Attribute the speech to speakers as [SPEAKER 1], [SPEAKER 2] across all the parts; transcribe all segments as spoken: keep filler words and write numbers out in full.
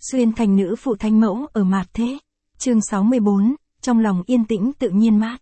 [SPEAKER 1] Xuyên thành nữ phụ thánh mẫu ở mạt thế. Chương sáu mươi bốn, trong lòng yên tĩnh tự nhiên mát.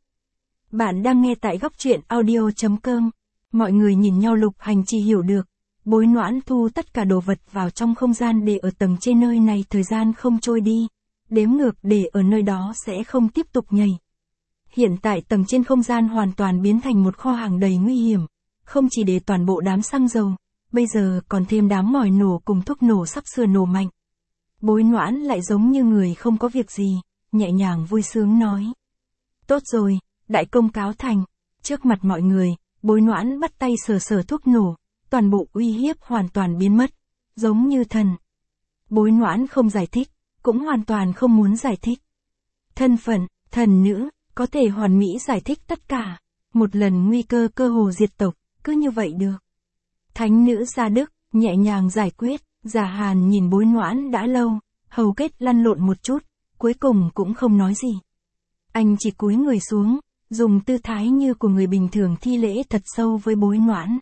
[SPEAKER 1] Bạn đang nghe tại góc truyện audio chấm com. Mọi người nhìn nhau Lục Hành chỉ hiểu được. Bối Noãn thu tất cả đồ vật vào trong không gian để ở tầng trên nơi này thời gian không trôi đi. Đếm ngược để ở nơi đó sẽ không tiếp tục nhảy. Hiện tại tầng trên không gian hoàn toàn biến thành một kho hàng đầy nguy hiểm. Không chỉ để toàn bộ đám xăng dầu, bây giờ còn thêm đám mồi nổ cùng thuốc nổ sắp sửa nổ mạnh. Bối Noãn lại giống như người không có việc gì, nhẹ nhàng vui sướng nói. Tốt rồi, đại công cáo thành. Trước mặt mọi người, Bối Noãn bắt tay sờ sờ thuốc nổ, toàn bộ uy hiếp hoàn toàn biến mất, giống như thần. Bối Noãn không giải thích, cũng hoàn toàn không muốn giải thích. Thân phận, thần nữ, có thể hoàn mỹ giải thích tất cả. Một lần nguy cơ cơ hồ diệt tộc, cứ như vậy được. Thánh nữ Gia Đức, nhẹ nhàng giải quyết. Già Hàn nhìn Bối Noãn đã lâu, hầu kết lăn lộn một chút, cuối cùng cũng không nói gì. Anh chỉ cúi người xuống, dùng tư thái như của người bình thường thi lễ thật sâu với Bối Noãn.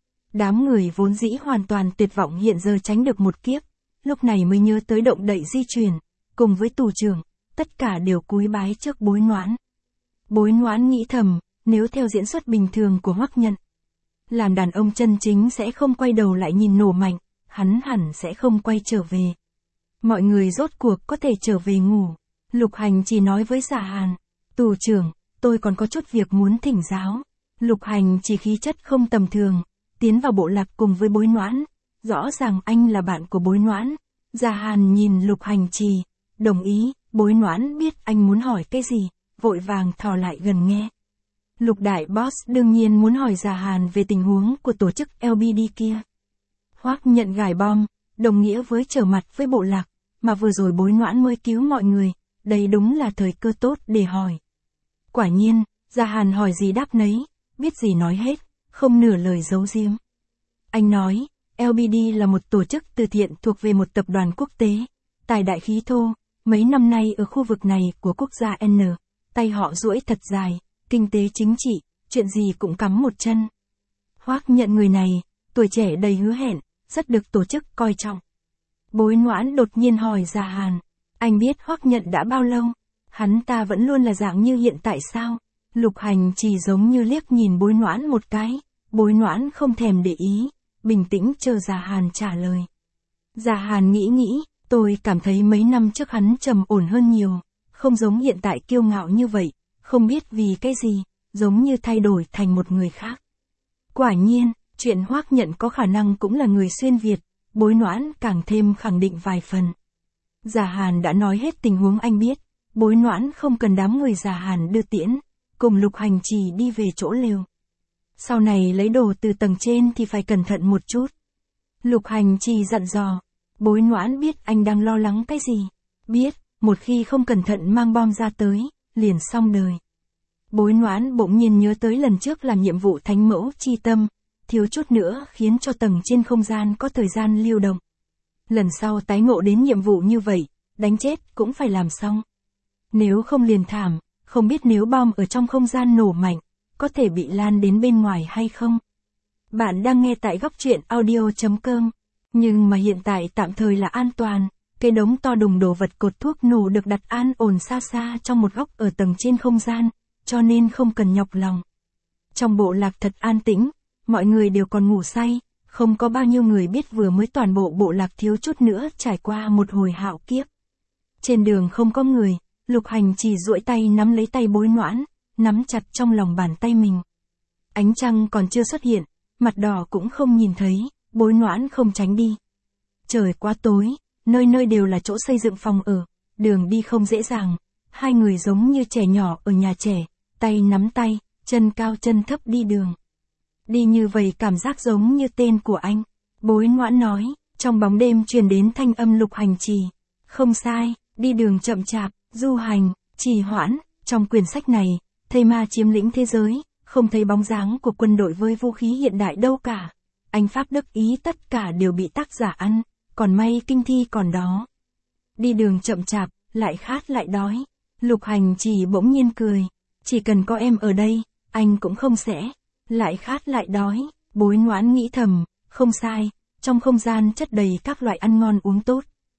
[SPEAKER 1] Đám người vốn dĩ hoàn toàn tuyệt vọng hiện giờ tránh được một kiếp, lúc này mới nhớ tới động đậy di chuyển, cùng với tù trưởng, tất cả đều cúi bái trước Bối Noãn. Bối Noãn nghĩ thầm, nếu theo diễn xuất bình thường của Hoắc Nhận, làm đàn ông chân chính sẽ không quay đầu lại nhìn nổ mạnh. Hắn hẳn sẽ không quay trở về. Mọi người rốt cuộc có thể trở về ngủ. Lục Hành chỉ nói với Già Hàn, tù trưởng, tôi còn có chút việc muốn thỉnh giáo. Lục Hành chỉ khí chất không tầm thường, tiến vào bộ lạc cùng với Bối Noãn. Rõ ràng anh là bạn của Bối Noãn. Già Hàn nhìn Lục Hành trì, đồng ý. Bối Noãn biết anh muốn hỏi cái gì, vội vàng thò lại gần nghe. Lục đại boss đương nhiên muốn hỏi Già Hàn về tình huống của tổ chức lờ bê đê kia. Hoắc Nhận gài bom, đồng nghĩa với trở mặt với bộ lạc, mà vừa rồi Bối Noãn mới cứu mọi người, đây đúng là thời cơ tốt để hỏi. Quả nhiên, Già Hàn hỏi gì đáp nấy, biết gì nói hết, không nửa lời giấu giếm. Anh nói, lờ bê đê là một tổ chức từ thiện thuộc về một tập đoàn quốc tế, tài đại khí thô, mấy năm nay ở khu vực này của quốc gia N, tay họ duỗi thật dài, kinh tế chính trị, chuyện gì cũng cắm một chân. Hoắc Nhận người này, tuổi trẻ đầy hứa hẹn, rất được tổ chức coi trọng. Bối Noãn đột nhiên hỏi Già Hàn, anh biết Hoắc Nhận đã bao lâu? Hắn ta vẫn luôn là dạng như hiện tại sao? Lục Hành chỉ giống như liếc nhìn Bối Noãn một cái, Bối Noãn không thèm để ý, bình tĩnh chờ Già Hàn trả lời. Già Hàn nghĩ nghĩ, tôi cảm thấy mấy năm trước hắn trầm ổn hơn nhiều, không giống hiện tại kiêu ngạo như vậy, không biết vì cái gì, giống như thay đổi thành một người khác. Quả nhiên, chuyện Hoắc Nhận có khả năng cũng là người xuyên Việt, Bối Noãn càng thêm khẳng định vài phần. Già Hàn đã nói hết tình huống anh biết, Bối Noãn không cần đám người Già Hàn đưa tiễn, cùng Lục Hành Trì đi về chỗ lều. Sau này lấy đồ từ tầng trên thì phải cẩn thận một chút. Lục Hành Trì dặn dò, Bối Noãn biết anh đang lo lắng cái gì, biết, một khi không cẩn thận mang bom ra tới, liền xong đời. Bối Noãn bỗng nhiên nhớ tới lần trước làm nhiệm vụ thánh mẫu chi tâm, thiếu chút nữa khiến cho tầng trên không gian có thời gian lưu động. Lần sau tái ngộ đến nhiệm vụ như vậy, đánh chết cũng phải làm xong. Nếu không liền thảm, không biết nếu bom ở trong không gian nổ mạnh, có thể bị lan đến bên ngoài hay không. Bạn đang nghe tại góc truyện audio chấm com, nhưng mà hiện tại tạm thời là an toàn, cái đống to đùng đồ vật cột thuốc nổ được đặt an ổn xa xa trong một góc ở tầng trên không gian, cho nên không cần nhọc lòng. Trong bộ lạc thật an tĩnh, mọi người đều còn ngủ say, không có bao nhiêu người biết vừa mới toàn bộ bộ lạc thiếu chút nữa trải qua một hồi hạo kiếp. Trên đường không có người, Lục Hành chỉ duỗi tay nắm lấy tay Bối Noãn, nắm chặt trong lòng bàn tay mình. Ánh trăng còn chưa xuất hiện, mặt đỏ cũng không nhìn thấy, Bối Noãn không tránh đi. Trời quá tối, nơi nơi đều là chỗ xây dựng phòng ở, đường đi không dễ dàng, hai người giống như trẻ nhỏ ở nhà trẻ, tay nắm tay, chân cao chân thấp đi đường. Đi như vậy cảm giác giống như tên của anh. Bối Noãn nói, trong bóng đêm truyền đến thanh âm Lục Hành Trì. Không sai, đi đường chậm chạp, du hành, trì hoãn, trong quyển sách này, thây ma chiếm lĩnh thế giới, không thấy bóng dáng của quân đội với vũ khí hiện đại đâu cả. Anh Pháp Đức Ý tất cả đều bị tác giả ăn, còn may kinh thi còn đó. Đi đường chậm chạp, lại khát lại đói. Lục Hành Trì bỗng nhiên cười, chỉ cần có em ở đây, anh cũng không sẽ. Lại khát lại đói, Bối Noãn nghĩ thầm, không sai, trong không gian chất đầy các loại ăn ngon uống tốt,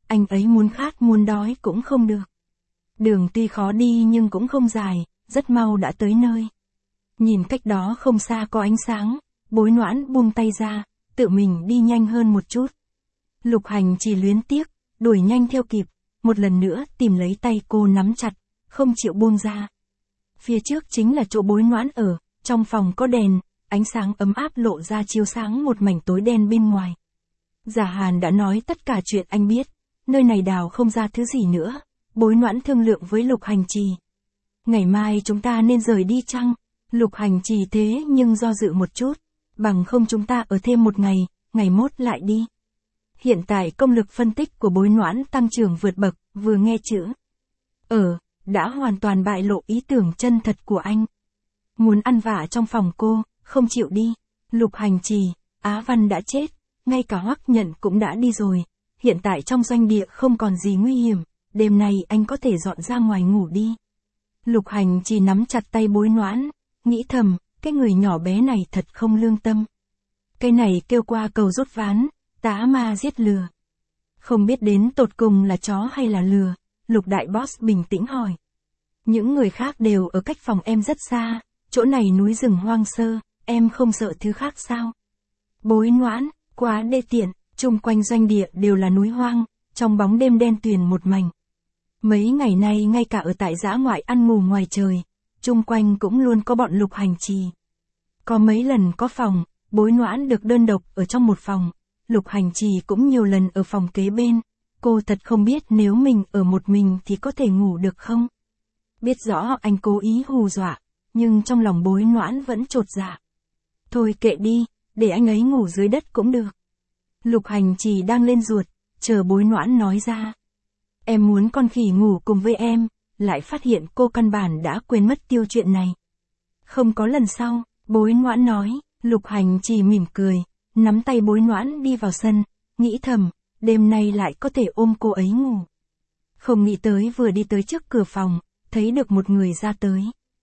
[SPEAKER 1] anh ấy muốn khát muốn đói cũng không được. Đường tuy khó đi nhưng cũng không dài, rất mau đã tới nơi. Nhìn cách đó không xa có ánh sáng, Bối Noãn buông tay ra, tự mình đi nhanh hơn một chút. Lục Hành chỉ luyến tiếc, đuổi nhanh theo kịp, một lần nữa tìm lấy tay cô nắm chặt, không chịu buông ra. Phía trước chính là chỗ Bối Noãn ở, trong phòng có đèn, ánh sáng ấm áp lộ ra chiếu sáng một mảnh tối đen bên ngoài. Giả Hàn đã nói tất cả chuyện anh biết, nơi này đào không ra thứ gì nữa. Bối Noãn thương lượng với Lục Hành Trì. Ngày mai chúng ta nên rời đi chăng? Lục Hành Trì thế nhưng do dự một chút, bằng không chúng ta ở thêm một ngày, ngày mốt lại đi. Hiện tại công lực phân tích của Bối Noãn tăng trưởng vượt bậc, vừa nghe chữ ở, đã hoàn toàn bại lộ ý tưởng chân thật của anh. Muốn ăn vạ trong phòng cô, không chịu đi. Lục Hành Trì, Á Văn đã chết, ngay cả Hoắc Nhận cũng đã đi rồi, hiện tại trong doanh địa không còn gì nguy hiểm, đêm nay anh có thể dọn ra ngoài ngủ đi. Lục Hành Trì nắm chặt tay Bối Noãn, nghĩ thầm, cái người nhỏ bé này thật không lương tâm. Cái này kêu qua cầu rút ván, tá ma giết lừa. Không biết đến tột cùng là chó hay là lừa, Lục đại boss bình tĩnh hỏi. Những người khác đều ở cách phòng em rất xa, chỗ này núi rừng hoang sơ, em không sợ thứ khác sao? Bối Noãn, quá đê tiện, chung quanh doanh địa đều là núi hoang, trong bóng đêm đen tuyền một mảnh. Mấy ngày nay ngay cả ở tại dã ngoại ăn ngủ ngoài trời, chung quanh cũng luôn có bọn Lục Hành Trì. Có mấy lần có phòng, Bối Noãn được đơn độc ở trong một phòng, Lục Hành Trì cũng nhiều lần ở phòng kế bên, cô thật không biết nếu mình ở một mình thì có thể ngủ được không. Biết rõ anh cố ý hù dọa, nhưng trong lòng Bối Noãn vẫn chột dạ. Thôi kệ đi, để anh ấy ngủ dưới đất cũng được. Lục Hành Trì đang lên ruột, chờ Bối Noãn nói ra. Em muốn con khỉ ngủ cùng với em, lại phát hiện cô căn bản đã quên mất tiêu chuyện này. Không có lần sau, Bối Noãn nói, Lục Hành Trì mỉm cười, nắm tay Bối Noãn đi vào sân, nghĩ thầm, đêm nay lại có thể ôm cô ấy ngủ. Không nghĩ tới vừa đi tới trước cửa phòng, thấy được một người ra tới.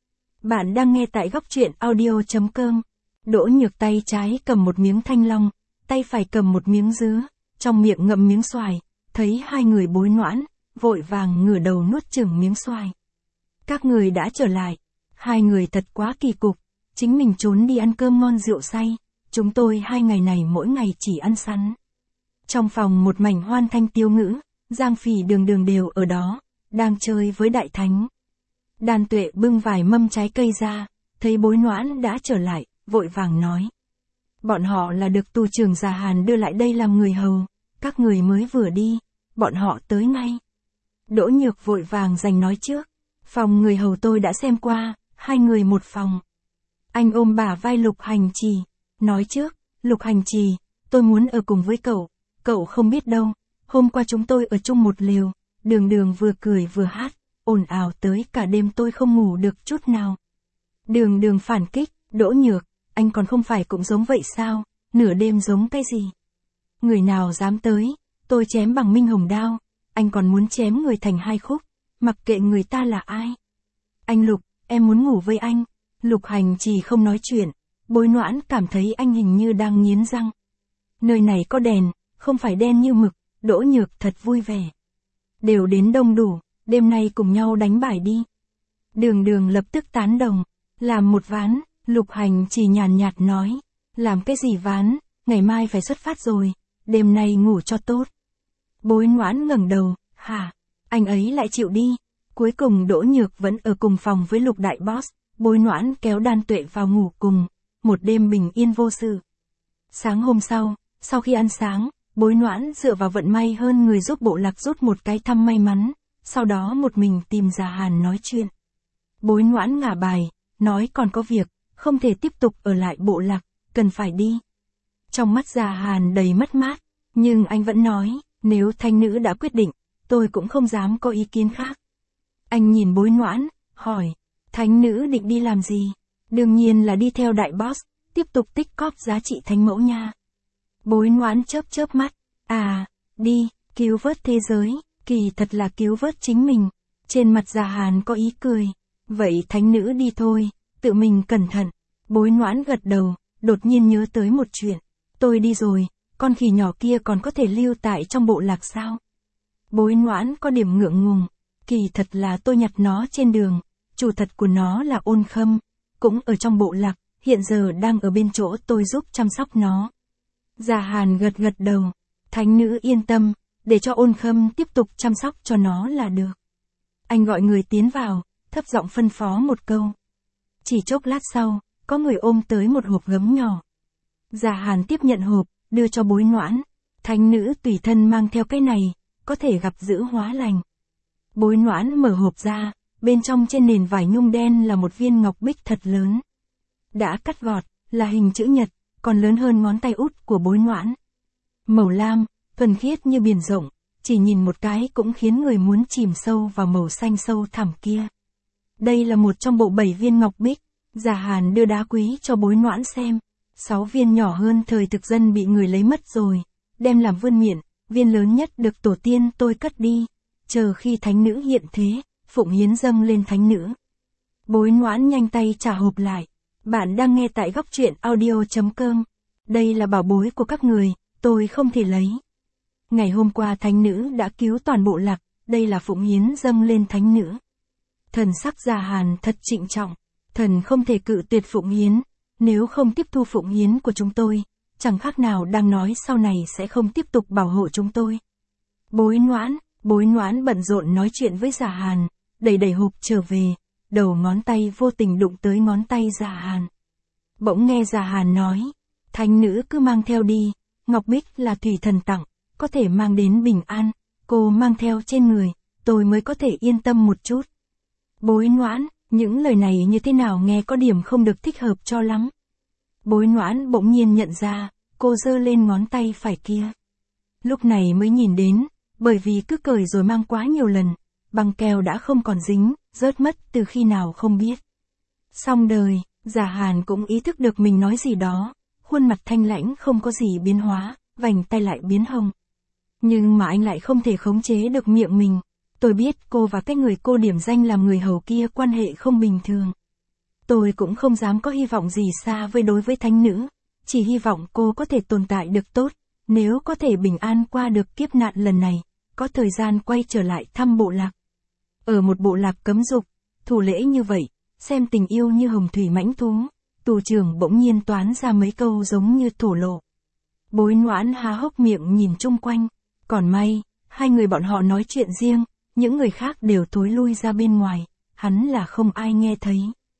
[SPEAKER 1] Bạn đang nghe tại góc truyện audio chấm com. Đỗ Nhược tay trái cầm một miếng thanh long, tay phải cầm một miếng dứa, trong miệng ngậm miếng xoài, thấy hai người Bối Noãn, vội vàng ngửa đầu nuốt chửng miếng xoài. Các người đã trở lại, hai người thật quá kỳ cục, chính mình trốn đi ăn cơm ngon rượu say, chúng tôi hai ngày này mỗi ngày chỉ ăn sắn. Trong phòng một mảnh hoan thanh tiêu ngữ, Giang Phỉ Đường Đường đều ở đó, đang chơi với Đại Thánh. Đan Tuệ bưng vài mâm trái cây ra, thấy Bối Noãn đã trở lại, vội vàng nói. Bọn họ là được tù trưởng Già Hàn đưa lại đây làm người hầu, các người mới vừa đi, bọn họ tới ngay. Đỗ Nhược vội vàng giành nói trước, phòng người hầu tôi đã xem qua, hai người một phòng. Anh ôm bả vai Lục Hành Trì, nói trước, Lục Hành Trì, tôi muốn ở cùng với cậu, cậu không biết đâu, hôm qua chúng tôi ở chung một lều, Đường Đường vừa cười vừa hát, ồn ào tới cả đêm tôi không ngủ được chút nào. Đường Đường phản kích, Đỗ Nhược, anh còn không phải cũng giống vậy sao, nửa đêm giống cái gì? Người nào dám tới, tôi chém bằng minh hồng đao, anh còn muốn chém người thành hai khúc, mặc kệ người ta là ai. Anh Lục, em muốn ngủ với anh. Lục Hành Trì không nói chuyện, Bối Noãn cảm thấy anh hình như đang nghiến răng. Nơi này có đèn, không phải đen như mực, Đỗ Nhược thật vui vẻ. Đều đến đông đủ, đêm nay cùng nhau đánh bài đi. Đường Đường lập tức tán đồng, làm một ván, Lục Hành Trì nhàn nhạt nói, làm cái gì ván, ngày mai phải xuất phát rồi, đêm nay ngủ cho tốt. Bối Noãn ngẩng đầu, hả, anh ấy lại chịu đi. Cuối cùng Đỗ Nhược vẫn ở cùng phòng với Lục đại boss, Bối Noãn kéo Đan Tuệ vào ngủ cùng, một đêm bình yên vô sự. Sáng hôm sau, sau khi ăn sáng, Bối Noãn dựa vào vận may hơn người giúp bộ lạc rút một cái thăm may mắn, sau đó một mình tìm Già Hàn nói chuyện. Bối Noãn ngả bài, nói còn có việc, không thể tiếp tục ở lại bộ lạc, cần phải đi. Trong mắt Già Hàn đầy mất mát, nhưng anh vẫn nói, nếu Thanh Nữ đã quyết định, tôi cũng không dám có ý kiến khác. Anh nhìn Bối Noãn, hỏi, Thánh Nữ định đi làm gì? Đương nhiên là đi theo đại boss, tiếp tục tích cóp giá trị thánh mẫu nha. Bối Noãn chớp chớp mắt, à, đi, cứu vớt thế giới, kỳ thật là cứu vớt chính mình. Trên mặt Già Hàn có ý cười, vậy Thánh Nữ đi thôi, tự mình cẩn thận. Bối Noãn gật đầu, đột nhiên nhớ tới một chuyện, tôi đi rồi, con khỉ nhỏ kia còn có thể lưu tại trong bộ lạc sao? Bối Noãn có điểm ngượng ngùng, kỳ thật là tôi nhặt nó trên đường, chủ thật của nó là Ôn Khâm, cũng ở trong bộ lạc, hiện giờ đang ở bên chỗ tôi giúp chăm sóc nó. Già Hàn gật gật đầu, thánh nữ yên tâm, để cho Ôn Khâm tiếp tục chăm sóc cho nó là được. Anh gọi người tiến vào, thấp giọng phân phó một câu. Chỉ chốc lát sau, có người ôm tới một hộp gấm nhỏ. Già Hàn tiếp nhận hộp, đưa cho Bối Noãn. Thánh nữ tùy thân mang theo cái này, có thể gặp giữ hóa lành. Bối Noãn mở hộp ra, bên trong trên nền vải nhung đen là một viên ngọc bích thật lớn. Đã cắt gọt, là hình chữ nhật, còn lớn hơn ngón tay út của Bối Noãn. Màu lam, thuần khiết như biển rộng, chỉ nhìn một cái cũng khiến người muốn chìm sâu vào màu xanh sâu thẳm kia. Đây là một trong bộ bảy viên ngọc bích, Già Hàn đưa đá quý cho Bối Noãn xem. Sáu viên nhỏ hơn thời thực dân bị người lấy mất rồi, đem làm vương miện, viên lớn nhất được tổ tiên tôi cất đi, chờ khi thánh nữ hiện thế, phụng hiến dâng lên thánh nữ. Bối Noãn nhanh tay trả hộp lại. Bạn đang nghe tại góc truyện audio chấm com. Đây là bảo bối của các người, tôi không thể lấy. Ngày hôm qua thánh nữ đã cứu toàn bộ lạc, đây là phụng hiến dâng lên thánh nữ. Thần sắc Già Hàn thật trịnh trọng, thần không thể cự tuyệt phụng hiến, nếu không tiếp thu phụng hiến của chúng tôi, chẳng khác nào đang nói sau này sẽ không tiếp tục bảo hộ chúng tôi. Bối Noãn, Bối Noãn bận rộn nói chuyện với Già Hàn, đẩy đẩy hộp trở về, đầu ngón tay vô tình đụng tới ngón tay Già Hàn. Bỗng nghe Già Hàn nói, thánh nữ cứ mang theo đi, ngọc bích là thủy thần tặng, có thể mang đến bình an, cô mang theo trên người, tôi mới có thể yên tâm một chút. Bối Noãn, những lời này như thế nào nghe có điểm không được thích hợp cho lắm. Bối Noãn bỗng nhiên nhận ra, cô giơ lên ngón tay phải kia. Lúc này mới nhìn đến, bởi vì cứ cởi rồi mang quá nhiều lần, băng keo đã không còn dính, rớt mất từ khi nào không biết. Xong đời, Già Hàn cũng ý thức được mình nói gì đó, khuôn mặt thanh lãnh không có gì biến hóa, vành tay lại biến hồng. Nhưng mà anh lại không thể khống chế được miệng mình. Tôi biết cô và cái người cô điểm danh làm người hầu kia quan hệ không bình thường. Tôi cũng không dám có hy vọng gì xa với đối với thánh nữ, chỉ hy vọng cô có thể tồn tại được tốt, nếu có thể bình an qua được kiếp nạn lần này, có thời gian quay trở lại thăm bộ lạc. Ở một bộ lạc cấm dục, thủ lễ như vậy, xem tình yêu như hồng thủy mãnh thú, tù trưởng bỗng nhiên toán ra mấy câu giống như thổ lộ. Bối Noãn há hốc miệng nhìn chung quanh, còn may, hai người bọn họ nói chuyện riêng, những người khác đều thối lui ra bên ngoài, hắn là không ai nghe thấy.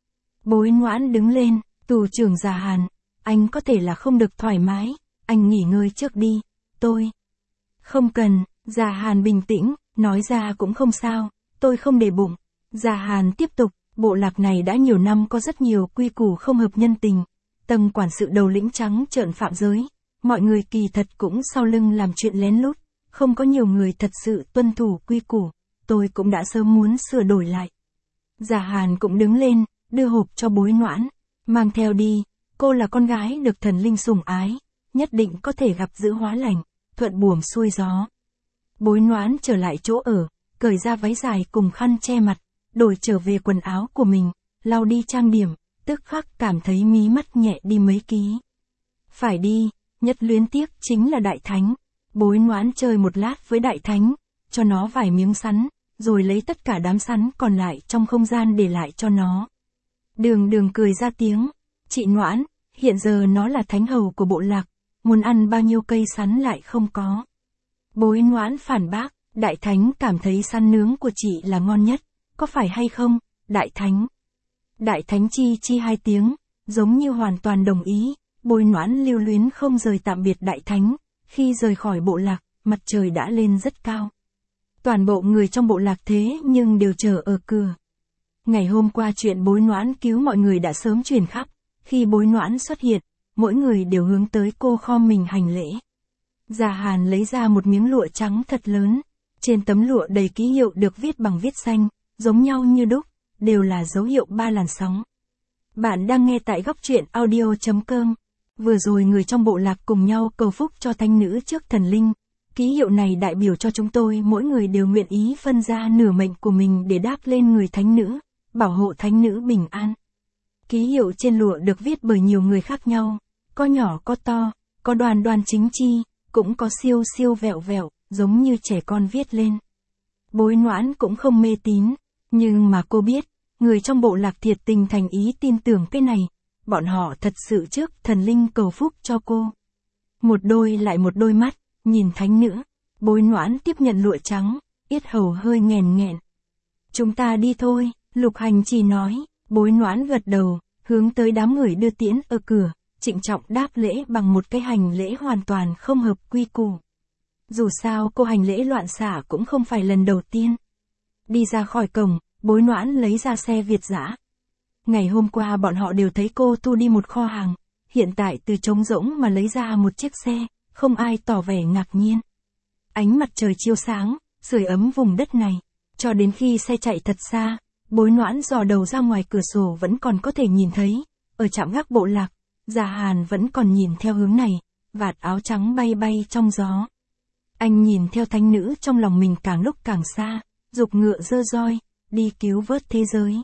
[SPEAKER 1] Bối Noãn đứng lên, tù trưởng Già Hàn, anh có thể là không được thoải mái, anh nghỉ ngơi trước đi, tôi. Không cần, Già Hàn bình tĩnh, nói ra cũng không sao, tôi không để bụng. Già Hàn tiếp tục, bộ lạc này đã nhiều năm có rất nhiều quy củ không hợp nhân tình, tầng quản sự đầu lĩnh trắng trợn phạm giới, mọi người kỳ thật cũng sau lưng làm chuyện lén lút, không có nhiều người thật sự tuân thủ quy củ, tôi cũng đã sớm muốn sửa đổi lại. Già Hàn cũng đứng lên, đưa hộp cho Bối Noãn, mang theo đi, cô là con gái được thần linh sủng ái, nhất định có thể gặp giữ hóa lành, thuận buồm xuôi gió. Bối Noãn trở lại chỗ ở, cởi ra váy dài cùng khăn che mặt, đổi trở về quần áo của mình, lau đi trang điểm, tức khắc cảm thấy mí mắt nhẹ đi mấy ký. Phải đi, nhất luyến tiếc chính là Đại Thánh. Bối Noãn chơi một lát với Đại Thánh, cho nó vài miếng sắn, rồi lấy tất cả đám sắn còn lại trong không gian để lại cho nó. Đường Đường cười ra tiếng, chị Noãn, hiện giờ nó là thánh hầu của bộ lạc, muốn ăn bao nhiêu cây sắn lại không có. Bối Noãn phản bác, Đại Thánh cảm thấy sắn nướng của chị là ngon nhất, có phải hay không, Đại Thánh? Đại Thánh chi chi hai tiếng, giống như hoàn toàn đồng ý, Bối Noãn lưu luyến không rời tạm biệt Đại Thánh, khi rời khỏi bộ lạc, mặt trời đã lên rất cao. Toàn bộ người trong bộ lạc thế nhưng đều chờ ở cửa. Ngày hôm qua chuyện Bối Noãn cứu mọi người đã sớm truyền khắp, khi Bối Noãn xuất hiện, mỗi người đều hướng tới cô khom mình hành lễ. Già Hàn lấy ra một miếng lụa trắng thật lớn, trên tấm lụa đầy ký hiệu được viết bằng viết xanh, giống nhau như đúc, đều là dấu hiệu ba làn sóng. Bạn đang nghe tại góc truyện audio chấm com. Vừa rồi người trong bộ lạc cùng nhau cầu phúc cho thánh nữ trước thần linh. Ký hiệu này đại biểu cho chúng tôi mỗi người đều nguyện ý phân ra nửa mệnh của mình để đáp lên người thánh nữ, bảo hộ thánh nữ bình an. Ký hiệu trên lụa được viết bởi nhiều người khác nhau, có nhỏ có to, có đoan đoan chính chi, cũng có siêu siêu vẹo vẹo, giống như trẻ con viết lên. Bối Noãn cũng không mê tín, nhưng mà cô biết, người trong bộ lạc thiệt tình thành ý tin tưởng cái này, bọn họ thật sự trước thần linh cầu phúc cho cô. Một đôi lại một đôi mắt, nhìn thánh nữ, Bối Noãn tiếp nhận lụa trắng, yết hầu hơi nghèn nghẹn. Chúng ta đi thôi, Lục Hành Trì nói, Bối Noãn gật đầu, hướng tới đám người đưa tiễn ở cửa, trịnh trọng đáp lễ bằng một cái hành lễ hoàn toàn không hợp quy củ. Dù sao cô hành lễ loạn xả cũng không phải lần đầu tiên. Đi ra khỏi cổng, Bối Noãn lấy ra xe Việt dã. Ngày hôm qua bọn họ đều thấy cô thu đi một kho hàng, hiện tại từ trống rỗng mà lấy ra một chiếc xe, không ai tỏ vẻ ngạc nhiên. Ánh mặt trời chiếu sáng, sưởi ấm vùng đất này, cho đến khi xe chạy thật xa, Bối Noãn dò đầu ra ngoài cửa sổ vẫn còn có thể nhìn thấy, ở trạm gác bộ lạc, Già Hàn vẫn còn nhìn theo hướng này, vạt áo trắng bay bay trong gió. Anh nhìn theo thánh nữ trong lòng mình càng lúc càng xa, giục ngựa dơ roi, đi cứu vớt thế giới.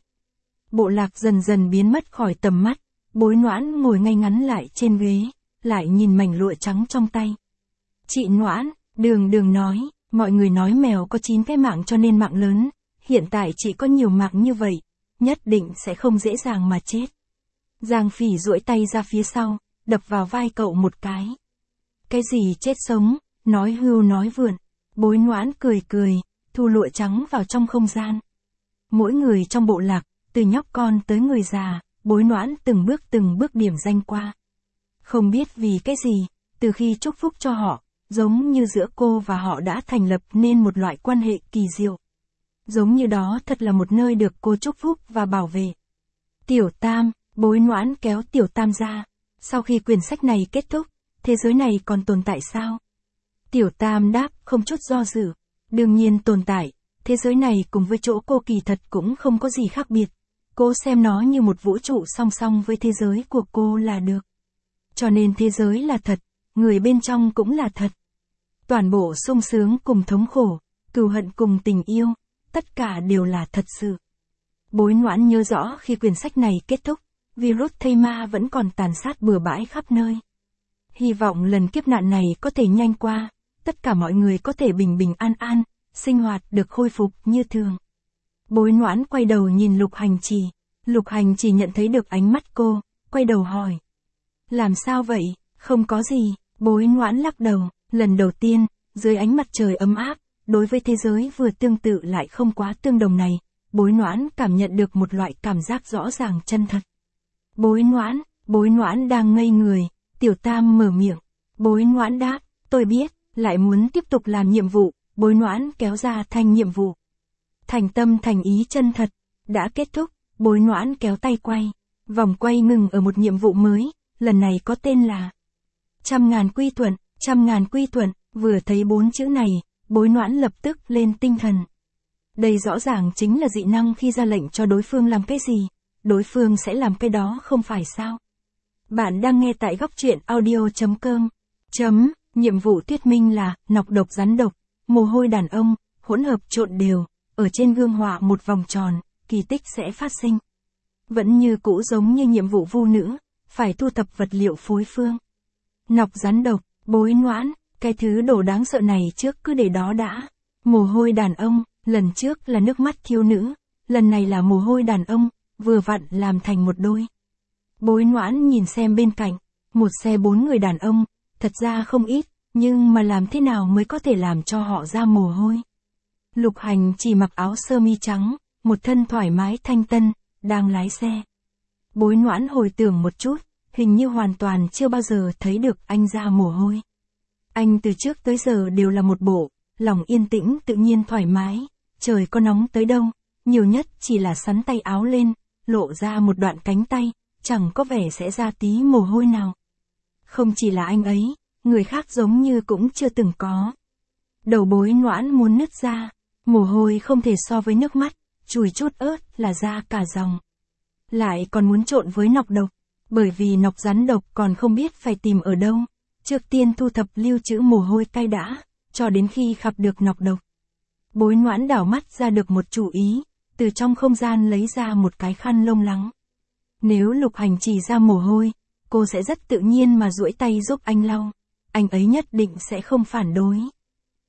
[SPEAKER 1] Bộ lạc dần dần biến mất khỏi tầm mắt, Bối Noãn ngồi ngay ngắn lại trên ghế, lại nhìn mảnh lụa trắng trong tay. Chị Noãn, Đường Đường nói, mọi người nói mèo có chín cái mạng cho nên mạng lớn, hiện tại chị có nhiều mạng như vậy, nhất định sẽ không dễ dàng mà chết. Giang Phỉ duỗi tay ra phía sau, đập vào vai cậu một cái. Cái gì chết sống, nói hưu nói vượn. Bối Noãn cười cười, thu lụa trắng vào trong không gian. Mỗi người trong bộ lạc, từ nhóc con tới người già, Bối Noãn từng bước từng bước điểm danh qua. Không biết vì cái gì, từ khi chúc phúc cho họ, giống như giữa cô và họ đã thành lập nên một loại quan hệ kỳ diệu. Giống như đó thật là một nơi được cô chúc phúc và bảo vệ. Tiểu Tam, Bối Noãn kéo Tiểu Tam ra. Sau khi quyển sách này kết thúc, thế giới này còn tồn tại sao? Tiểu Tam đáp không chút do dự. Đương nhiên tồn tại, thế giới này cùng với chỗ cô kỳ thật cũng không có gì khác biệt. Cô xem nó như một vũ trụ song song với thế giới của cô là được. Cho nên thế giới là thật, người bên trong cũng là thật. Toàn bộ sung sướng cùng thống khổ, cừu hận cùng tình yêu, tất cả đều là thật sự. Bối Noãn nhớ rõ khi quyển sách này kết thúc, virus thây ma vẫn còn tàn sát bừa bãi khắp nơi. Hy vọng lần kiếp nạn này có thể nhanh qua, tất cả mọi người có thể bình bình an an, sinh hoạt được khôi phục như thường. Bối Noãn quay đầu nhìn Lục Hành Trì, Lục Hành Trì nhận thấy được ánh mắt cô, quay đầu hỏi. Làm sao vậy, không có gì, Bối Noãn lắc đầu, lần đầu tiên, dưới ánh mặt trời ấm áp, đối với thế giới vừa tương tự lại không quá tương đồng này, Bối Noãn cảm nhận được một loại cảm giác rõ ràng chân thật. Bối Noãn, Bối Noãn đang ngây người, Tiểu Tam mở miệng. Bối Noãn đáp, tôi biết, lại muốn tiếp tục làm nhiệm vụ, Bối Noãn kéo ra thanh nhiệm vụ. Thành tâm thành ý chân thật, đã kết thúc, Bối Noãn kéo tay quay. Vòng quay ngừng ở một nhiệm vụ mới, lần này có tên là Trăm ngàn quy thuận, trăm ngàn quy thuận, vừa thấy bốn chữ này, Bối Noãn lập tức lên tinh thần. Đây rõ ràng chính là dị năng khi ra lệnh cho đối phương làm cái gì, đối phương sẽ làm cái đó không phải sao. Bạn đang nghe tại góc truyện audio chấm com. Chấm, nhiệm vụ thuyết minh là, nọc độc rắn độc, mồ hôi đàn ông, hỗn hợp trộn đều, ở trên gương họa một vòng tròn, kỳ tích sẽ phát sinh. Vẫn như cũ giống như nhiệm vụ vu nữ, phải thu thập vật liệu phối phương. Nọc rắn độc, Bối Noãn, cái thứ đồ đáng sợ này trước cứ để đó đã. Mồ hôi đàn ông, lần trước là nước mắt thiếu nữ, lần này là mồ hôi đàn ông, vừa vặn làm thành một đôi. Bối Noãn nhìn xem bên cạnh, một xe bốn người đàn ông, thật ra không ít, nhưng mà làm thế nào mới có thể làm cho họ ra mồ hôi. Lục Hành chỉ mặc áo sơ mi trắng, một thân thoải mái thanh tân, đang lái xe. Bối Noãn hồi tưởng một chút, hình như hoàn toàn chưa bao giờ thấy được anh ra mồ hôi. Anh từ trước tới giờ đều là một bộ, lòng yên tĩnh tự nhiên thoải mái, trời có nóng tới đâu, nhiều nhất chỉ là sắn tay áo lên, lộ ra một đoạn cánh tay, chẳng có vẻ sẽ ra tí mồ hôi nào. Không chỉ là anh ấy, người khác giống như cũng chưa từng có. Đầu Bối Noãn muốn nứt ra, mồ hôi không thể so với nước mắt, chùi chút ớt là ra cả dòng. Lại còn muốn trộn với nọc độc, bởi vì nọc rắn độc còn không biết phải tìm ở đâu. Trước tiên thu thập lưu trữ mồ hôi cay đã, cho đến khi gặp được nọc độc. Bối Noãn đảo mắt ra được một chủ ý, từ trong không gian lấy ra một cái khăn lông lắng. Nếu Lục Hành chỉ ra mồ hôi, cô sẽ rất tự nhiên mà duỗi tay giúp anh lau. Anh ấy nhất định sẽ không phản đối.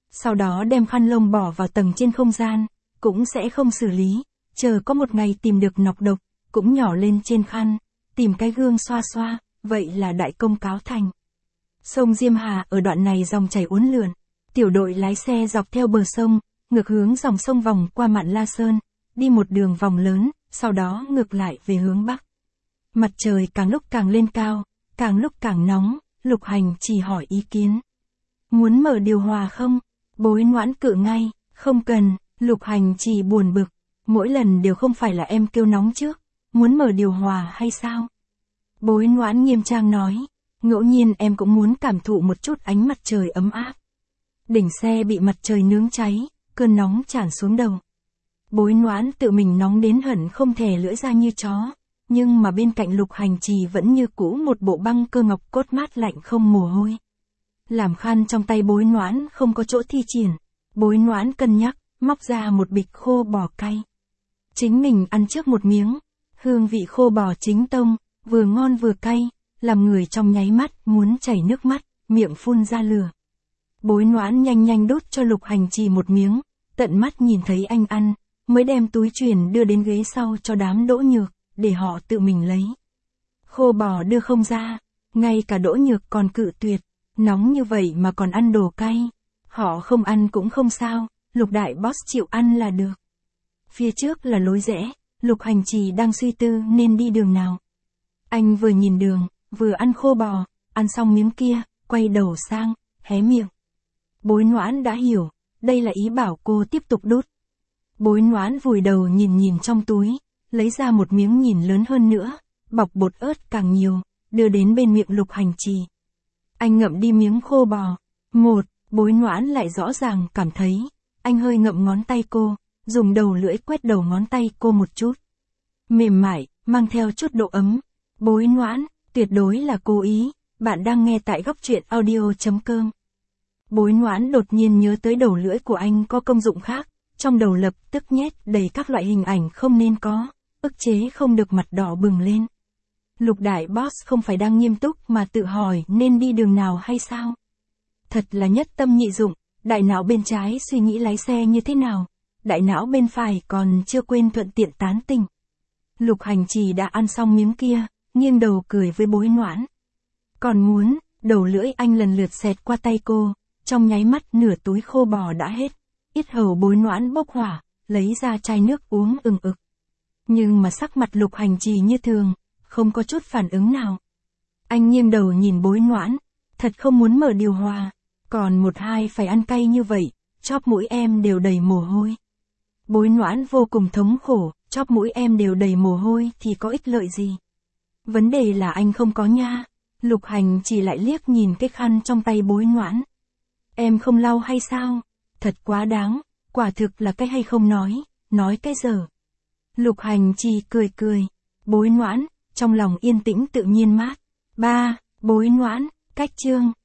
[SPEAKER 1] Sau đó đem khăn lông bỏ vào tầng trên không gian, cũng sẽ không xử lý, chờ có một ngày tìm được nọc độc, cũng nhỏ lên trên khăn, tìm cái gương xoa xoa, vậy là đại công cáo thành. Sông Diêm Hà ở đoạn này dòng chảy uốn lượn, tiểu đội lái xe dọc theo bờ sông, ngược hướng dòng sông vòng qua Mạn La Sơn, đi một đường vòng lớn, sau đó ngược lại về hướng Bắc. Mặt trời càng lúc càng lên cao, càng lúc càng nóng, Lục Hành chỉ hỏi ý kiến. Muốn mở điều hòa không? Bối Noãn cự ngay, không cần, Lục Hành chỉ buồn bực, mỗi lần đều không phải là em kêu nóng trước, muốn mở điều hòa hay sao? Bối Noãn nghiêm trang nói, ngẫu nhiên em cũng muốn cảm thụ một chút ánh mặt trời ấm áp. Đỉnh xe bị mặt trời nướng cháy, cơn nóng tràn xuống đầu. Bối Noãn tự mình nóng đến hận không thè lưỡi ra như chó, nhưng mà bên cạnh Lục Hành Trì vẫn như cũ một bộ băng cơ ngọc cốt mát lạnh không mồ hôi. Làm khăn trong tay Bối Noãn không có chỗ thi triển, Bối Noãn cân nhắc, móc ra một bịch khô bò cay. Chính mình ăn trước một miếng, hương vị khô bò chính tông, vừa ngon vừa cay, làm người trong nháy mắt muốn chảy nước mắt, miệng phun ra lửa. Bối Noãn nhanh nhanh đút cho Lục Hành Trì một miếng, tận mắt nhìn thấy anh ăn, mới đem túi truyền đưa đến ghế sau cho đám Đỗ Nhược, để họ tự mình lấy. Khô bò đưa không ra, ngay cả Đỗ Nhược còn cự tuyệt, nóng như vậy mà còn ăn đồ cay. Họ không ăn cũng không sao, Lục đại boss chịu ăn là được. Phía trước là lối rẽ, Lục Hành Trì đang suy tư nên đi đường nào. Anh vừa nhìn đường, vừa ăn khô bò, ăn xong miếng kia, quay đầu sang, hé miệng. Bối Noãn đã hiểu, đây là ý bảo cô tiếp tục đút. Bối Noãn vùi đầu nhìn nhìn trong túi, lấy ra một miếng nhìn lớn hơn nữa, bọc bột ớt càng nhiều, đưa đến bên miệng Lục Hành Trì. Anh ngậm đi miếng khô bò. Một, Bối Noãn lại rõ ràng cảm thấy, anh hơi ngậm ngón tay cô, dùng đầu lưỡi quét đầu ngón tay cô một chút. Mềm mại, mang theo chút độ ấm. Bối Noãn, tuyệt đối là cố ý, bạn đang nghe tại góc truyện audio chấm com. Bối Noãn đột nhiên nhớ tới đầu lưỡi của anh có công dụng khác, trong đầu lập tức nhét đầy các loại hình ảnh không nên có, ức chế không được mặt đỏ bừng lên. Lục đại boss không phải đang nghiêm túc mà tự hỏi nên đi đường nào hay sao? Thật là nhất tâm nhị dụng, đại não bên trái suy nghĩ lái xe như thế nào, đại não bên phải còn chưa quên thuận tiện tán tỉnh. Lục Hành Trì đã ăn xong miếng kia, nghiêng đầu cười với Bối Noãn. Còn muốn, đầu lưỡi anh lần lượt xẹt qua tay cô, trong nháy mắt nửa túi khô bò đã hết. Yết hầu Bối Noãn bốc hỏa, lấy ra chai nước uống ừng ực. Nhưng mà sắc mặt Lục Hành Trì như thường, không có chút phản ứng nào. Anh nghiêng đầu nhìn Bối Noãn, thật không muốn mở điều hòa, còn một hai phải ăn cay như vậy, chóp mũi em đều đầy mồ hôi. Bối Noãn vô cùng thống khổ, chóp mũi em đều đầy mồ hôi thì có ích lợi gì? Vấn đề là anh không có nha. Lục Hành chỉ lại liếc nhìn cái khăn trong tay Bối Noãn. Em không lau hay sao? Thật quá đáng, quả thực là cái hay không nói, nói cái dở. Lục Hành chỉ cười cười. Bối Noãn, trong lòng yên tĩnh tự nhiên mát. Ba, Bối Noãn, cách chương.